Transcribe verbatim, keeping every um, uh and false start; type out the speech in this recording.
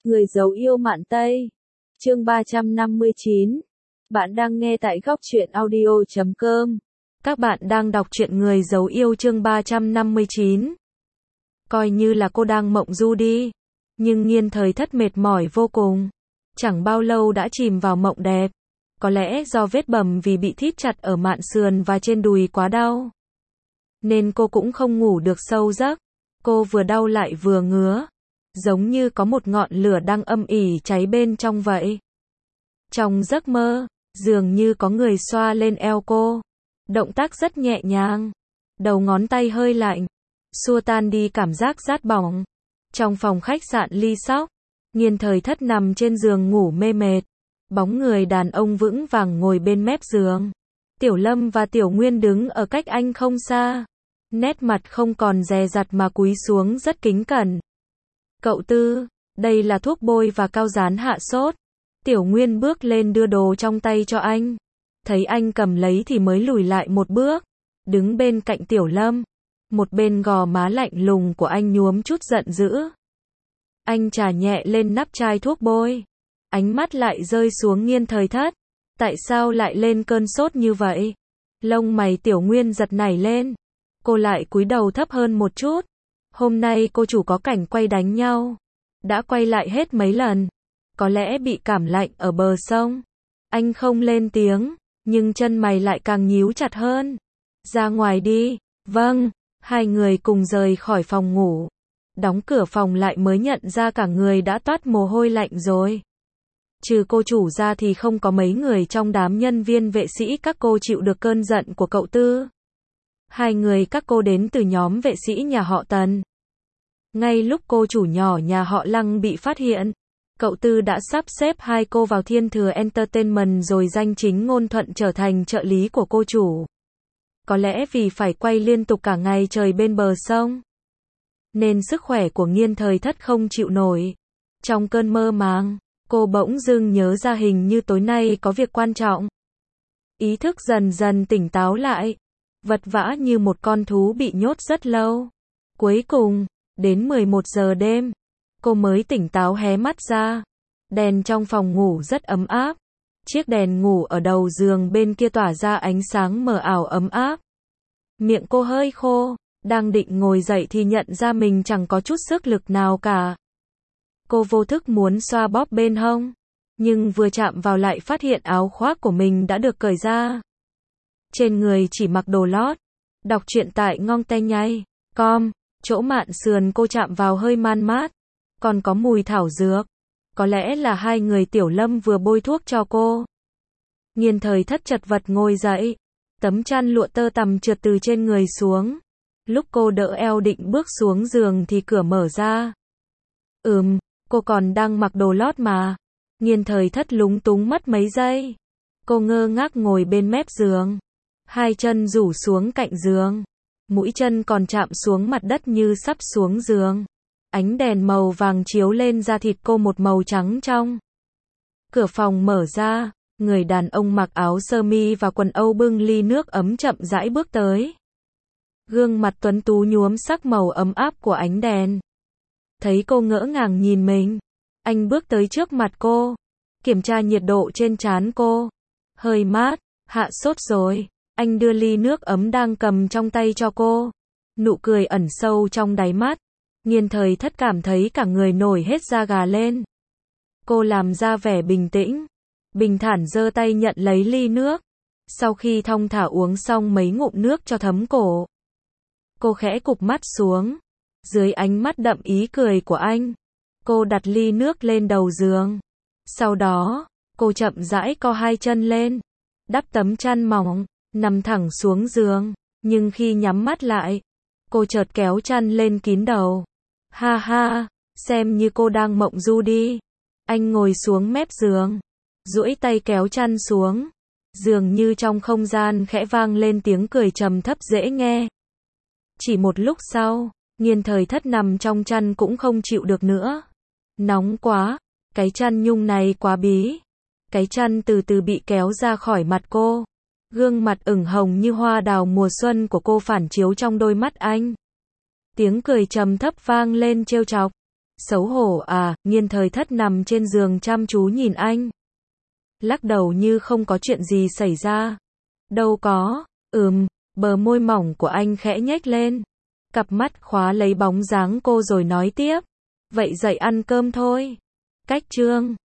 Người giấu yêu mạn Tây. Chương ba trăm năm mươi chín. Bạn đang nghe tại góc truyện audio chấm com. Các bạn đang đọc truyện Người giấu yêu chương ba trăm năm mươi chín. Coi như là cô đang mộng du đi. Nhưng Nghiên Thời Thất mệt mỏi vô cùng. Chẳng bao lâu đã chìm vào mộng đẹp. Có lẽ do vết bầm vì bị thít chặt ở mạn sườn và trên đùi quá đau. Nên cô cũng không ngủ được sâu giấc. Cô vừa đau lại vừa ngứa. Giống như có một ngọn lửa đang âm ỉ cháy bên trong vậy. Trong giấc mơ, dường như có người xoa lên eo cô. Động tác rất nhẹ nhàng. Đầu ngón tay hơi lạnh. Xua tan đi cảm giác rát bỏng. Trong phòng khách sạn Ly Sóc, Nghiên Thời Thất nằm trên giường ngủ mê mệt. Bóng người đàn ông vững vàng ngồi bên mép giường. Tiểu Lâm và Tiểu Nguyên đứng ở cách anh không xa. Nét mặt không còn dè dặt mà cúi xuống rất kính cẩn. Cậu Tư, đây là thuốc bôi và cao dán hạ sốt. Tiểu Nguyên bước lên đưa đồ trong tay cho anh. Thấy anh cầm lấy thì mới lùi lại một bước. Đứng bên cạnh Tiểu Lâm. Một bên gò má lạnh lùng của anh nhuốm chút giận dữ. Anh chà nhẹ lên nắp chai thuốc bôi. Ánh mắt lại rơi xuống Nghiên Thời Thất. Tại sao lại lên cơn sốt như vậy? Lông mày Tiểu Nguyên giật nảy lên. Cô lại cúi đầu thấp hơn một chút. Hôm nay cô chủ có cảnh quay đánh nhau. Đã quay lại hết mấy lần. Có lẽ bị cảm lạnh ở bờ sông. Anh không lên tiếng, nhưng chân mày lại càng nhíu chặt hơn. Ra ngoài đi. Vâng. Hai người cùng rời khỏi phòng ngủ. Đóng cửa phòng lại mới nhận ra cả người đã toát mồ hôi lạnh rồi. Trừ cô chủ ra thì không có mấy người trong đám nhân viên vệ sĩ các cô chịu được cơn giận của cậu Tư. Hai người các cô đến từ nhóm vệ sĩ nhà họ Tần. Ngay lúc cô chủ nhỏ nhà họ Lăng bị phát hiện, cậu Tư đã sắp xếp hai cô vào Thiên Thừa Entertainment rồi danh chính ngôn thuận trở thành trợ lý của cô chủ. Có lẽ vì phải quay liên tục cả ngày trời bên bờ sông, nên sức khỏe của Nghiên Thời Thất không chịu nổi. Trong cơn mơ màng, cô bỗng dưng nhớ ra hình như tối nay có việc quan trọng. Ý thức dần dần tỉnh táo lại. Vật vã như một con thú bị nhốt rất lâu. Cuối cùng, đến mười một giờ đêm, cô mới tỉnh táo hé mắt ra. Đèn trong phòng ngủ rất ấm áp. Chiếc đèn ngủ ở đầu giường bên kia tỏa ra ánh sáng mờ ảo ấm áp. Miệng cô hơi khô, đang định ngồi dậy thì nhận ra mình chẳng có chút sức lực nào cả. Cô vô thức muốn xoa bóp bên hông, nhưng vừa chạm vào lại phát hiện áo khoác của mình đã được cởi ra. Trên người chỉ mặc đồ lót. Đọc truyện tại ngong te nhây com. Chỗ mạn sườn cô chạm vào hơi man mát. Còn có mùi thảo dược. Có lẽ là hai người Tiểu Lâm vừa bôi thuốc cho cô. Nghiên Thời Thất chật vật ngồi dậy. Tấm chăn lụa tơ tằm trượt từ trên người xuống. Lúc cô đỡ eo định bước xuống giường thì cửa mở ra. Ừm, cô còn đang mặc đồ lót mà. Nghiên Thời Thất lúng túng mất mấy giây. Cô ngơ ngác ngồi bên mép giường. Hai chân rủ xuống cạnh giường. Mũi chân còn chạm xuống mặt đất như sắp xuống giường. Ánh đèn màu vàng chiếu lên da thịt cô một màu trắng trong. Cửa phòng mở ra. Người đàn ông mặc áo sơ mi và quần âu bưng ly nước ấm chậm rãi bước tới. Gương mặt tuấn tú nhuốm sắc màu ấm áp của ánh đèn. Thấy cô ngỡ ngàng nhìn mình, anh bước tới trước mặt cô. Kiểm tra nhiệt độ trên trán cô. Hơi mát, hạ sốt rồi. Anh đưa ly nước ấm đang cầm trong tay cho cô. Nụ cười ẩn sâu trong đáy mắt. Nghiên Thời Thất cảm thấy cả người nổi hết da gà lên. Cô làm ra vẻ bình tĩnh. Bình thản giơ tay nhận lấy ly nước. Sau khi thong thả uống xong mấy ngụm nước cho thấm cổ, cô khẽ cụp mắt xuống. Dưới ánh mắt đậm ý cười của anh, cô đặt ly nước lên đầu giường. Sau đó, cô chậm rãi co hai chân lên. Đắp tấm chăn mỏng. Nằm thẳng xuống giường, nhưng khi nhắm mắt lại, cô chợt kéo chăn lên kín đầu. Ha ha, xem như cô đang mộng du đi. Anh ngồi xuống mép giường, duỗi tay kéo chăn xuống. Dường như trong không gian khẽ vang lên tiếng cười trầm thấp dễ nghe. Chỉ một lúc sau, Nghiên Thời Thất nằm trong chăn cũng không chịu được nữa. Nóng quá, cái chăn nhung này quá bí. Cái chăn từ từ bị kéo ra khỏi mặt cô. Gương mặt ửng hồng như hoa đào mùa xuân của cô phản chiếu trong đôi mắt anh. Tiếng cười trầm thấp vang lên trêu chọc. Xấu hổ à, Nghiên thời thất nằm trên giường chăm chú nhìn anh. Lắc đầu như không có chuyện gì xảy ra. Đâu có, ừm, bờ môi mỏng của anh khẽ nhếch lên. Cặp mắt khóa lấy bóng dáng cô rồi nói tiếp. Vậy dậy ăn cơm thôi. Cách chương